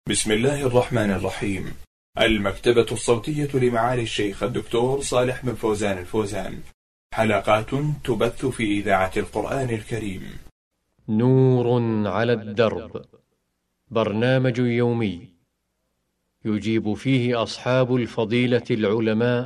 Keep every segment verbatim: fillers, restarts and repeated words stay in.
بسم الله الرحمن الرحيم. المكتبة الصوتية لمعالي الشيخ الدكتور صالح بن فوزان الفوزان، حلقات تبث في إذاعة القرآن الكريم. نور على الدرب، برنامج يومي يجيب فيه أصحاب الفضيلة العلماء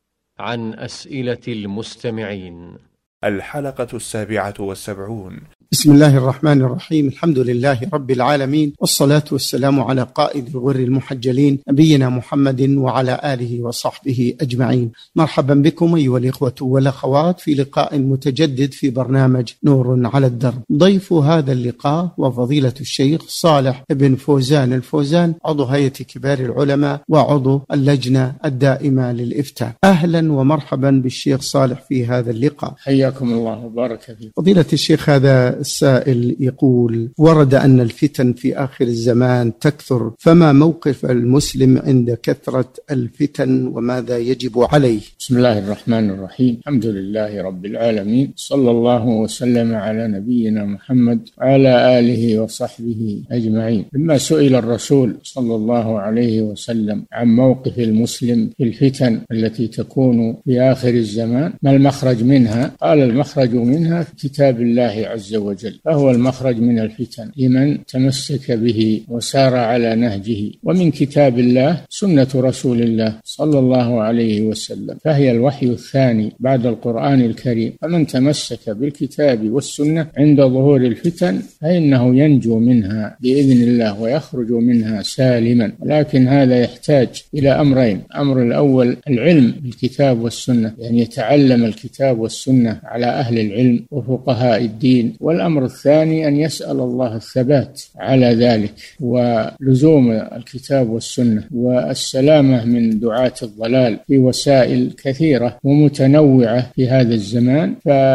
عن أسئلة المستمعين. الحلقة السابعة والسبعون. بسم الله الرحمن الرحيم. الحمد لله رب العالمين، والصلاة والسلام على قائد الغر المحجلين نبينا محمد وعلى آله وصحبه أجمعين. مرحبا بكم أيها الإخوة والأخوات في لقاء متجدد في برنامج نور على الدرب. ضيف هذا اللقاء وفضيلة الشيخ صالح بن فوزان الفوزان، عضو هيئة كبار العلماء وعضو اللجنة الدائمة للإفتاء. أهلا ومرحبا بالشيخ صالح في هذا اللقاء. حياكم الله وبارك فيكم. فضيلة الشيخ، هذا السائل يقول: ورد أن الفتن في آخر الزمان تكثر، فما موقف المسلم عند كثرة الفتن وماذا يجب عليه؟ بسم الله الرحمن الرحيم. الحمد لله رب العالمين، صلى الله وسلم على نبينا محمد وعلى آله وصحبه أجمعين. لما سئل الرسول صلى الله عليه وسلم عن موقف المسلم في الفتن التي تكون في آخر الزمان، ما المخرج منها؟ قال: المخرج منها في كتاب الله عز وجل، فهو المخرج من الفتن لمن تمسك به وسار على نهجه. ومن كتاب الله سنة رسول الله صلى الله عليه وسلم، فهي الوحي الثاني بعد القرآن الكريم. فمن تمسك بالكتاب والسنة عند ظهور الفتن فإنه ينجو منها بإذن الله ويخرج منها سالما. ولكن هذا يحتاج إلى أمرين: أمر الأول العلم بالكتاب والسنة، يعني يتعلم الكتاب والسنة على أهل العلم وفقهاء الدين. والأمر الثاني أن يسأل الله الثبات على ذلك ولزوم الكتاب والسنة والسلامة من دعاة الضلال في وسائل كثيرة ومتنوعة في هذا الزمان،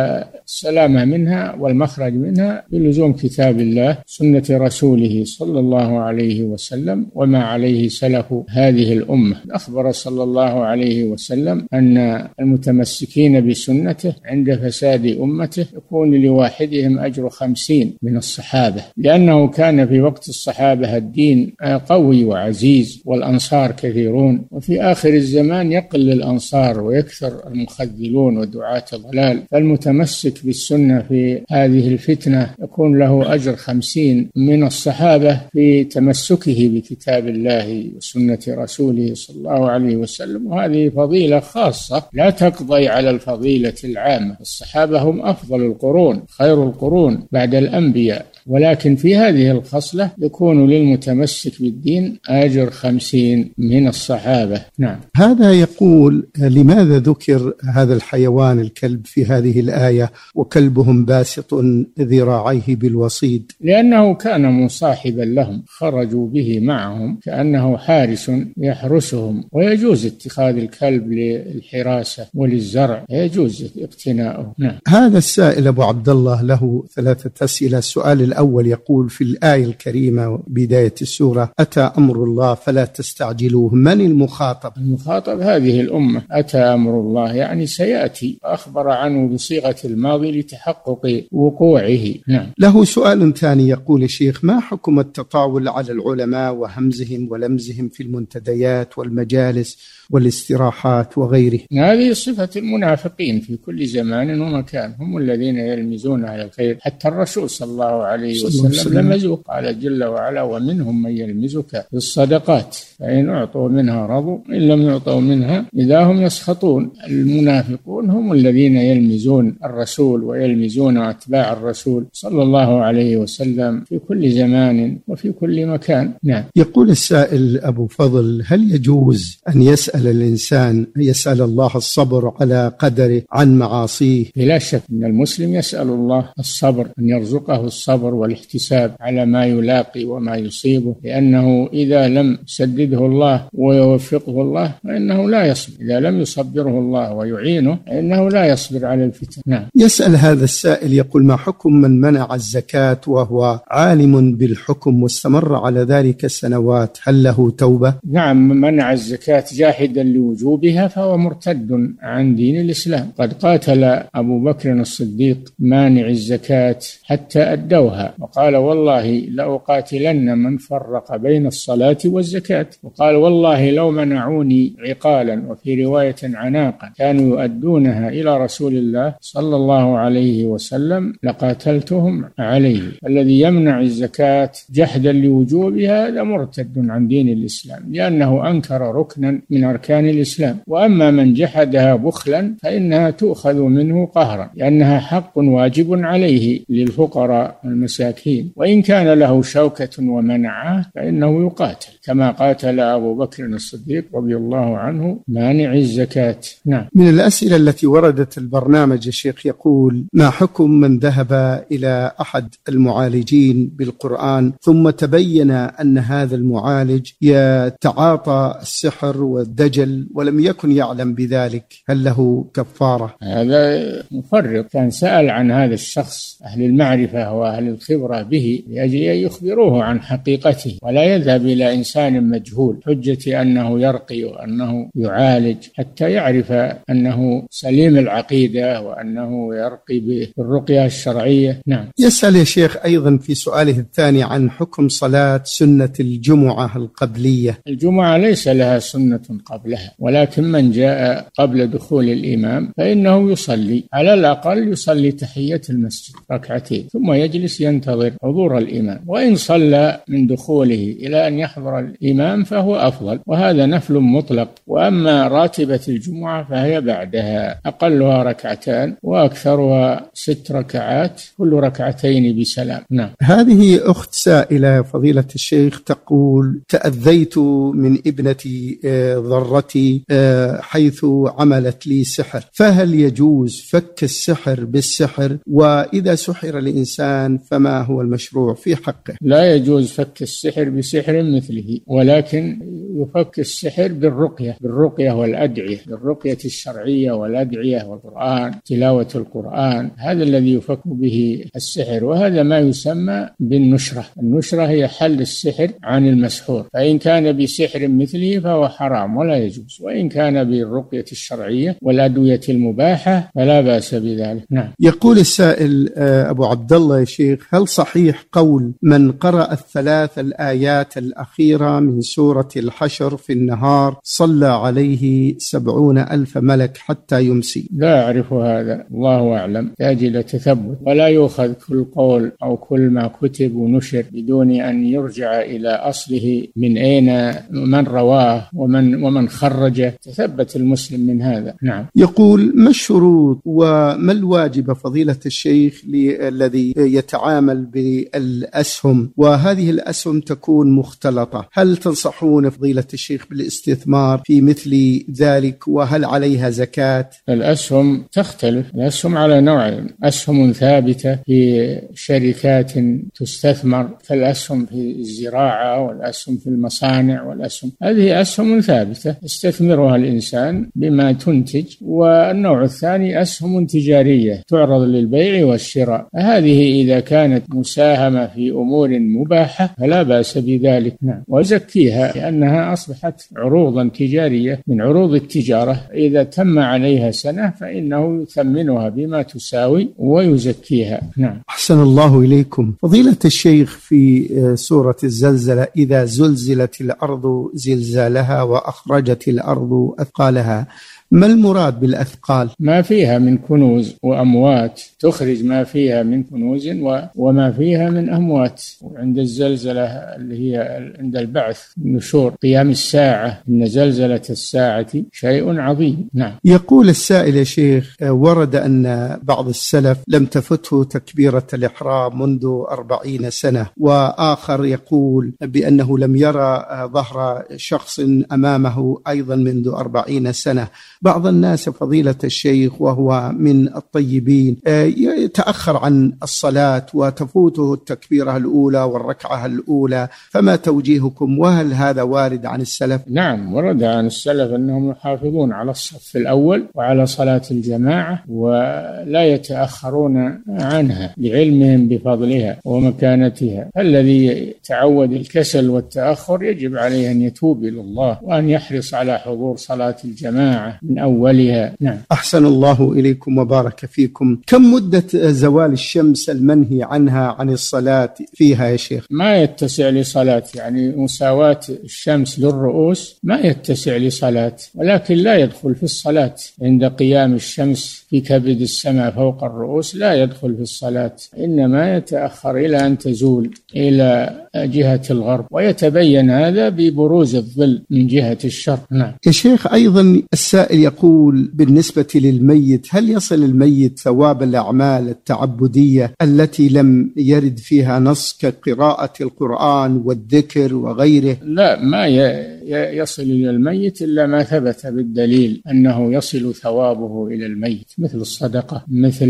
فالسلامة منها والمخرج منها بلزوم كتاب الله سنة رسوله صلى الله عليه وسلم وما عليه سلف هذه الأمة. أخبر صلى الله عليه وسلم أن المتمسكين بسنته عند فساد أمته يكون لواحدهم أجر خمسين من الصحابة، لأنه كان في وقت الصحابة الدين قوي وعزيز والأنصار كثيرون، وفي آخر الزمان يقل الأنصار ويكثر المخذلون ودعاة الضلال. فالمتمسك بالسنة في هذه الفتنة يكون له أجر خمسين من الصحابة في تمسكه بكتاب الله وسنة رسوله صلى الله عليه وسلم. وهذه فضيلة خاصة لا تقضي على الفضيلة العامة. الصحابة هم أفضل القرون، خير القرون بعد الأنبياء، ولكن في هذه الخصلة يكون للمتمسك بالدين أجر خمسين من الصحابة. نعم. هذا يقول: لماذا ذكر هذا الحيوان الكلب في هذه الآية وكلبهم باسط ذراعيه بالوصيد؟ لأنه كان مصاحبا لهم، خرجوا به معهم كأنه حارس يحرسهم، ويجوز اتخاذ الكلب للحراسة وللزرع، يجوز اقتناؤه. نعم. هذا السائل أبو عبد الله له ثلاثة أسئلة. السؤال الأول يقول: في الآية الكريمة بداية السورة أتى أمر الله فلا تستعجلوه، من المخاطب؟ المخاطب هذه الأمة. أتى أمر الله يعني سيأتي، أخبر عنه بصيغة الماضي لتحقق وقوعه. نعم. له سؤال ثاني يقول: الشيخ، ما حكم التطاول على العلماء وهمزهم ولمزهم في المنتديات والمجالس والاستراحات وغيره؟ هذه صفة المنافقين في كل زمان ومكان، هم الذين يلمزون على الخير. حتى الرسول صلى الله عليه وسلم لمزوه، قال جل وعلا: ومنهم من يلمزك في الصدقات فإن أعطوا منها رضوا إن لم يعطوا منها إذا هم يسخطون. المنافقون هم الذين يلمزون الرسول ويلمزون أتباع الرسول صلى الله عليه وسلم في كل زمان وفي كل مكان. نعم. يقول السائل أبو فضل: هل يجوز أن يسأل الإنسان يسأل الله الصبر على قدره عن معاصيه؟ بلا شك أن المسلم يسأل الله الصبر، أن يرزقه الصبر والاحتساب على ما يلاقي وما يصيبه، لأنه إذا لم يسدده الله ويوفقه الله فإنه لا يصبر. إذا لم يصبره الله ويعينه فإنه لا يصبر على الفتن. نعم. يسأل هذا السائل يقول: ما حكم من منع الزكاة وهو عالم بالحكم واستمر على ذلك سنوات، هل له توبة؟ نعم، منع الزكاة جاحدا لوجوبها فهو مرتد عن دين الإسلام. قد قاتل أبو بكر الصديق مانع الزكاة حتى أدوها فعلوها، وقال والله لأقاتلن من فرق بين الصلاة والزكاة، وقال والله لو منعوني عقالا وفي رواية عناقا كانوا يؤدونها إلى رسول الله صلى الله عليه وسلم لقاتلتهم عليه. الذي يمنع الزكاة جحدا لوجوبها هذا مرتد عن دين الإسلام، لأنه أنكر ركنا من أركان الإسلام. وأما من جحدها بخلا فإنها تؤخذ منه قهرا، لأنها حق واجب عليه للفقراء والمساكين، وإن كان له شوكة ومنعه فإنه يقاتل كما قاتل أبو بكر الصديق رضي الله عنه مانع الزكاة. نعم. من الأسئلة التي وردت البرنامج الشيخ يقول: ما حكم من ذهب إلى أحد المعالجين بالقرآن ثم تبين أن هذا المعالج يتعاطى السحر والدجل ولم يكن يعلم بذلك، هل له كفارة؟ هذا مفرط، كان سأل عن هذا الشخص أهل المعرفة وأهل الخبرة به لأجل يخبروه عن حقيقته، ولا يذهب إلى إنسان مجهول حجة أنه يرقي وأنه يعالج حتى يعرف أنه سليم العقيدة وأنه يرقي بالرقية الشرعية. نعم. يسأل يا شيخ أيضا في سؤاله الثاني عن حكم صلاة سنة الجمعة القبلية. الجمعة ليس لها سنة قبلها، ولكن من جاء قبل دخول الإمام فإنه يصلي على الأقل يصلي تحية المسجد ركعتين ثم يجلس ينتظر حضور الإمام، وإن صلى من دخوله إلى أن يحضر الإمام فهو أفضل، وهذا نفل مطلق. وأما راتبة الجمعة فهي بعدها، أقلها ركعتان وأكثرها ست ركعات، كل ركعتين بسلام. نعم. هذه أخت سائلة فضيلة الشيخ تقول: تأذيت من ابنتي ضرتي حيث عملت لي سحر، فهل يجوز فك السحر بالسحر؟ وإذا سحر الإنسان فما هو المشروع في حقه؟ لا يجوز فك السحر بسحر مثله، ولكن يفك السحر بالرقية بالرقية والأدعية، بالرقية الشرعية والأدعية والقرآن، تلاوة القرآن، هذا الذي يفك به السحر، وهذا ما يسمى بالنشرة. النشرة هي حل السحر عن المسحور، فإن كان بسحر مثله فهو حرام ولا يجوز، وإن كان بالرقية الشرعية والأدوية المباحة فلا بأس بذلك. نعم. يقول السائل أبو عبد الله: يا شيخ، هل صحيح قول من قرأ الثلاث الآيات الأخيرة من سورة الحشر في النهار صلى عليه سبعون ألف ملك حتى يمسي؟ لا أعرف هذا، الله أعلم، يحتاج إلى تثبت، ولا يؤخذ كل قول أو كل ما كتب ونشر بدون أن يرجع إلى أصله من أين من رواه ومن ومن خرجه، تثبت المسلم من هذا. نعم. يقول: ما الشروط وما الواجب فضيلة الشيخ الذي يتعامل بالأسهم وهذه الأسهم تكون مختلطة؟ هل تنصحون فضيلة الشيخ بالاستثمار في مثل ذلك، وهل عليها زكاة؟ الأسهم تختلف، الأسهم على نوعين: أسهم ثابتة في شركات تستثمر كالأسهم في الزراعة والأسهم في المصانع والأسهم، هذه أسهم ثابتة يستثمرها الإنسان بما تنتج. والنوع الثاني أسهم تجارية تعرض للبيع والشراء، هذه إذا كانت مساهمة في أمور مباحة فلا بأس بذلك. نعم. وزكيها لأنها أصبحت عروضا تجارية من عروض التجارة، إذا تم عليها سنة فإنه يثمنها بما تساوي ويزكيها. نعم. أحسن الله إليكم فضيلة الشيخ. في سورة الزلزلة: إذا زلزلت الأرض زلزالها وأخرجت الأرض أثقالها، ما المراد بالأثقال؟ ما فيها من كنوز وأموات، تخرج ما فيها من كنوز وما فيها من أموات. وعند الزلزلة اللي هي عند البعث النشور قيام الساعة، إن زلزلة الساعة شيء عظيم. نعم. يقول السائل: يا شيخ، ورد أن بعض السلف لم تفته تكبيرة الإحرام منذ أربعين سنة، وآخر يقول بأنه لم يرى ظهر شخص أمامه أيضا منذ أربعين سنة. بعض الناس فضيلة الشيخ وهو من الطيبين يتأخر عن الصلاة وتفوته التكبيرة الأولى والركعة الأولى، فما توجيهكم؟ وهل هذا وارد وارد عن السلف؟ نعم، ورد عن السلف أنهم يحافظون على الصف الأول وعلى صلاة الجماعة ولا يتأخرون عنها لعلمهم بفضلها ومكانتها. الذي تعود الكسل والتأخر يجب عليه أن يتوب إلى الله وأن يحرص على حضور صلاة الجماعة من أولها. نعم. أحسن الله إليكم وبارك فيكم. كم مدة زوال الشمس المنهي عنها عن الصلاة فيها يا شيخ؟ ما يتسع لصلاة، يعني مساواة الشمس للرؤوس ما يتسع لصلاة، ولكن لا يدخل في الصلاة عند قيام الشمس في كبد السماء فوق الرؤوس، لا يدخل في الصلاة، إنما يتأخر إلى أن تزول إلى جهة الغرب، ويتبين هذا ببروز الظل من جهة الشرق. نعم. يا شيخ أيضا السائل يقول بالنسبة للميت، هل يصل الميت ثواب الأعمال التعبدية التي لم يرد فيها نص كقراءة القرآن والذكر وغيره؟ لا، ما يصل إلى الميت إلا ما ثبت بالدليل أنه يصل ثوابه إلى الميت، مثل الصدقة، مثل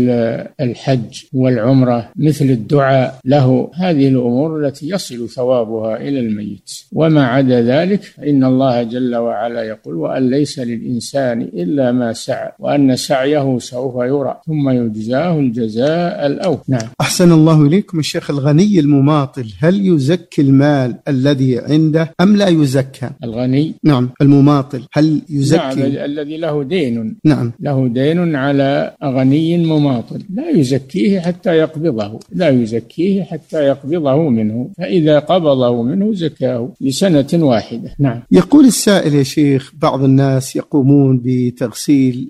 الحج والعمرة، مثل الدعاء له، هذه الأمور التي يصل ثوابها إلى الميت. وما عدا ذلك فإن الله جل وعلا يقول: وأن ليس للإنسان إلا ما سعى وأن سعيه سوف يرى ثم يجزاه الجزاء الأوفى. نعم. أحسن الله إليكم. الشيخ الغني المماطل هل يزكي المال الذي عنده أم لا يزكى؟ الغني، نعم، المماطل هل يزكي؟ نعم، الذي له دين، نعم، له دين على غني مماطل لا يزكيه حتى يقبضه، لا يزكيه حتى يقبضه منه، فإذا قبضه منه زكاه لسنة واحدة. نعم. يقول السائل يا شيخ: بعض الناس يقومون بتغسيل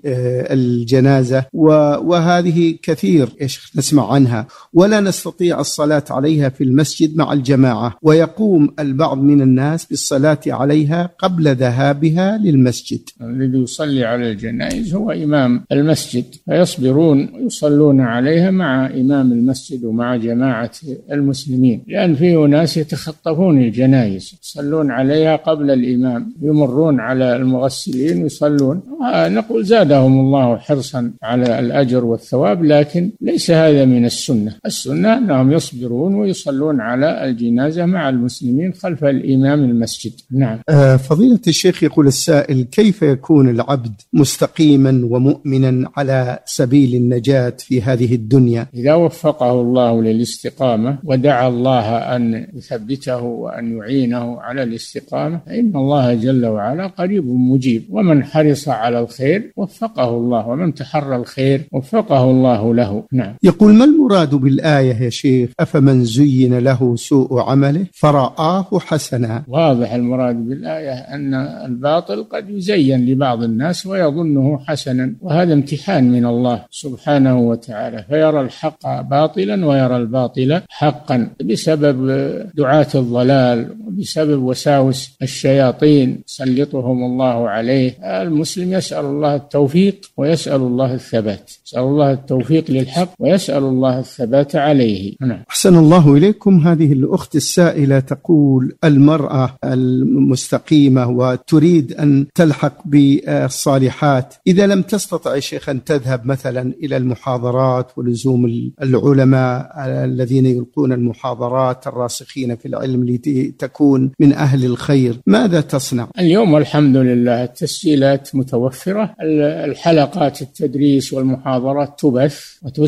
الجنازة وهذه كثير يا شيخ نسمع عنها، ولا نستطيع الصلاة عليها في المسجد مع الجماعة، ويقوم البعض من الناس بالصلاة عليها قبل ذهابها للمسجد. الذي يصلي على الجنائز هو إمام المسجد، فيصبرون ويصلون عليها مع إمام المسجد ومع جماعة المسلمين، لأن فيه ناس يتخطفون الجنائز يصلون عليها قبل الإمام، يمرون على المغسلين ويصلون. نقول زادهم الله حرصا على الأجر والثواب، لكن ليس هذا من السنة. السنة أنهم يصبرون ويصلون على الجنازة مع المسلمين خلف الإمام المسجد. نعم. آه فضيلة الشيخ، يقول السائل: كيف يكون العبد مستقيما ومؤمنا على سبيل النجاة في هذه الدنيا؟ إذا وفقه الله للاستقامة ودعا الله أن يثبته وأن يعينه على الاستقامة، فإن الله جل وعلا قريب مجيب، ومن حرص على الخير وفقه الله، ومن تحرى الخير وفقه الله له. نعم. يقول: ما المراد بالآية يا شيخ؟ أفمن زين له سوء عمله فرآه حسنا. واضح المراد بالآية أن الباطل قد يزين لبعض الناس ويظنه حسنا، وهذا امتحان من الله سبحانه وتعالى، فيرى الحق باطلا ويرى الباطل حقا بسبب دعاة الضلال وبسبب وساوس الشياطين سلطهم الله عليه. المسلم يسأل الله التوفيق ويسأل الله الثبات، يسأل الله التوفيق للحق ويسأل الله الثبات عليه. نعم. أحسن الله إليكم. هذه الأخت السائلة تقول: المرأة المستقيمة وتريد أن تلحق بالصالحات، إذا لم تستطع شيخ أن تذهب مثلا إلى المحاضرات ولزوم العلماء الذين يلقون المحاضرات الراسخين في العلم لتكون من أهل الخير، ماذا تصنع؟ اليوم الحمد لله التسجيلات متوفرة، الحلقات التدريس والمحاضرات تبث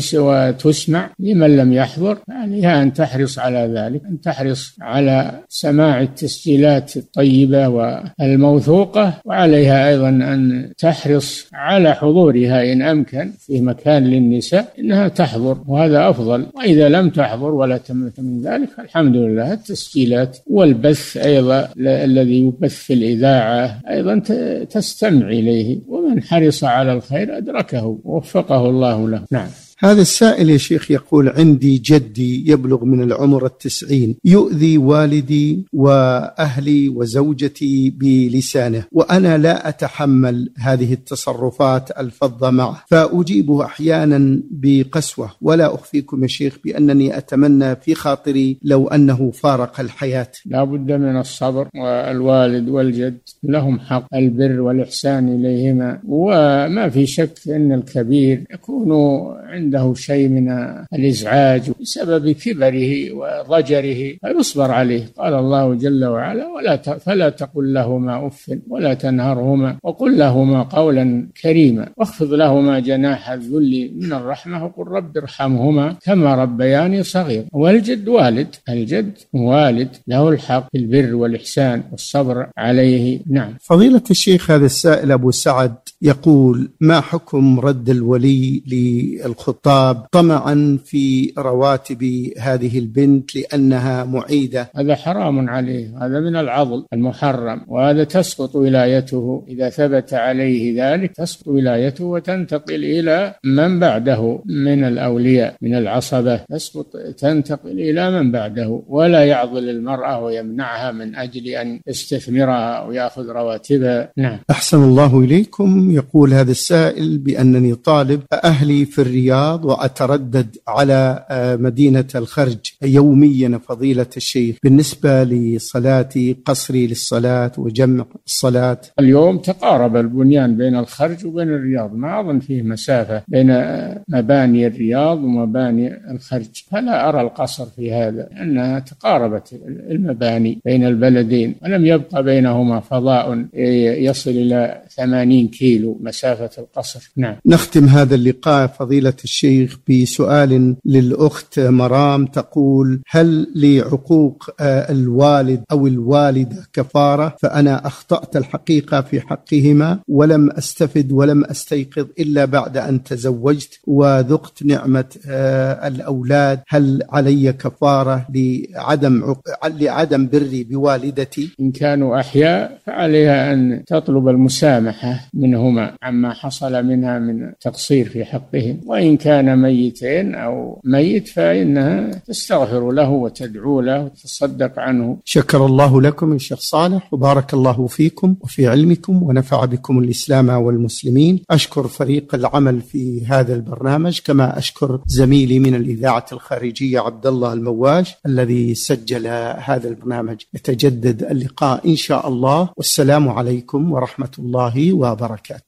وتسمع لمن لم يحضر، يعني أن تحرص على ذلك، أن تحرص على سماع التسجيلات الطيبة والموثوقة، وعليها أيضا أن تحرص على حضورها إن أمكن في مكان للنساء إنها تحضر، وهذا أفضل. وإذا لم تحضر ولا تملك من ذلك الحمد لله التسجيلات والبث أيضا الذي يبث في الإذاعة أيضا تستمع إليه، ومن حرص على الخير أدركه ووفقه الله له. نعم. هذا السائل يا شيخ يقول: عندي جدي يبلغ من العمر التسعين، يؤذي والدي وأهلي وزوجتي بلسانه، وأنا لا أتحمل هذه التصرفات الفظة معه، فأجيبه أحيانا بقسوة، ولا أخفيكم يا شيخ بأنني أتمنى في خاطري لو أنه فارق الحياة. لا بد من الصبر، والوالد والجد لهم حق البر والإحسان إليهما، وما في شك أن الكبير يكون عند عنده شيء من الإزعاج بسبب كبره وضجره فيصبر عليه. قال الله جل وعلا: ولا فلا تقل لهما أف ولا تنهرهما وقل لهما قولا كريما واخفض لهما جناح الذل من الرحمة وقل رب ارحمهما كما ربياني صغير. والجد والد، الجد والد له الحق في البر والإحسان والصبر عليه. نعم. فضيلة الشيخ، هذا السائل أبو سعد يقول: ما حكم رد الولي للخطاب طمعا في رواتب هذه البنت لأنها معيدة؟ هذا حرام عليه، هذا من العضل المحرم، وهذا تسقط ولايته إذا ثبت عليه ذلك، تسقط ولايته وتنتقل إلى من بعده من الأولياء من العصبة، تسقط تنتقل إلى من بعده، ولا يعضل المرأة ويمنعها من أجل أن يستثمرها ويأخذ رواتبها. نعم. أحسن الله إليكم. يقول هذا السائل بأنني طالب أهلي في الرياض وأتردد على مدينة الخرج يوميا فضيلة الشيخ، بالنسبة لصلاتي قصري للصلاة وجمع الصلاة. اليوم تقارب البنيان بين الخرج وبين الرياض، ما أظن فيه مسافة بين مباني الرياض ومباني الخرج، فلا أرى القصر في هذا لأنها تقاربت المباني بين البلدين ولم يبقى بينهما فضاء يصل إلى ثمانين كيلو مسافة القصر. نعم. نختم هذا اللقاء فضيلة الشيخ بسؤال للأخت مرام، تقول: هل لعقوق الوالد أو الوالدة كفارة؟ فأنا أخطأت الحقيقة في حقهما ولم أستفد ولم أستيقظ إلا بعد أن تزوجت وذقت نعمة الأولاد، هل علي كفارة لعدم لعدم بري بوالدتي؟ إن كانوا أحياء فعليها أن تطلب المسامحة منهما عما حصل منها من تقصير في حقهم، وإن كان ميتين أو ميت فإنها تستغفر له وتدعو له وتصدق عنه. شكر الله لكم يا شيخ صالح، وبارك الله فيكم وفي علمكم ونفع بكم الإسلام والمسلمين. أشكر فريق العمل في هذا البرنامج، كما أشكر زميلي من الإذاعة الخارجية عبد الله المواش الذي سجل هذا البرنامج. يتجدد اللقاء إن شاء الله، والسلام عليكم ورحمة الله وبركاته.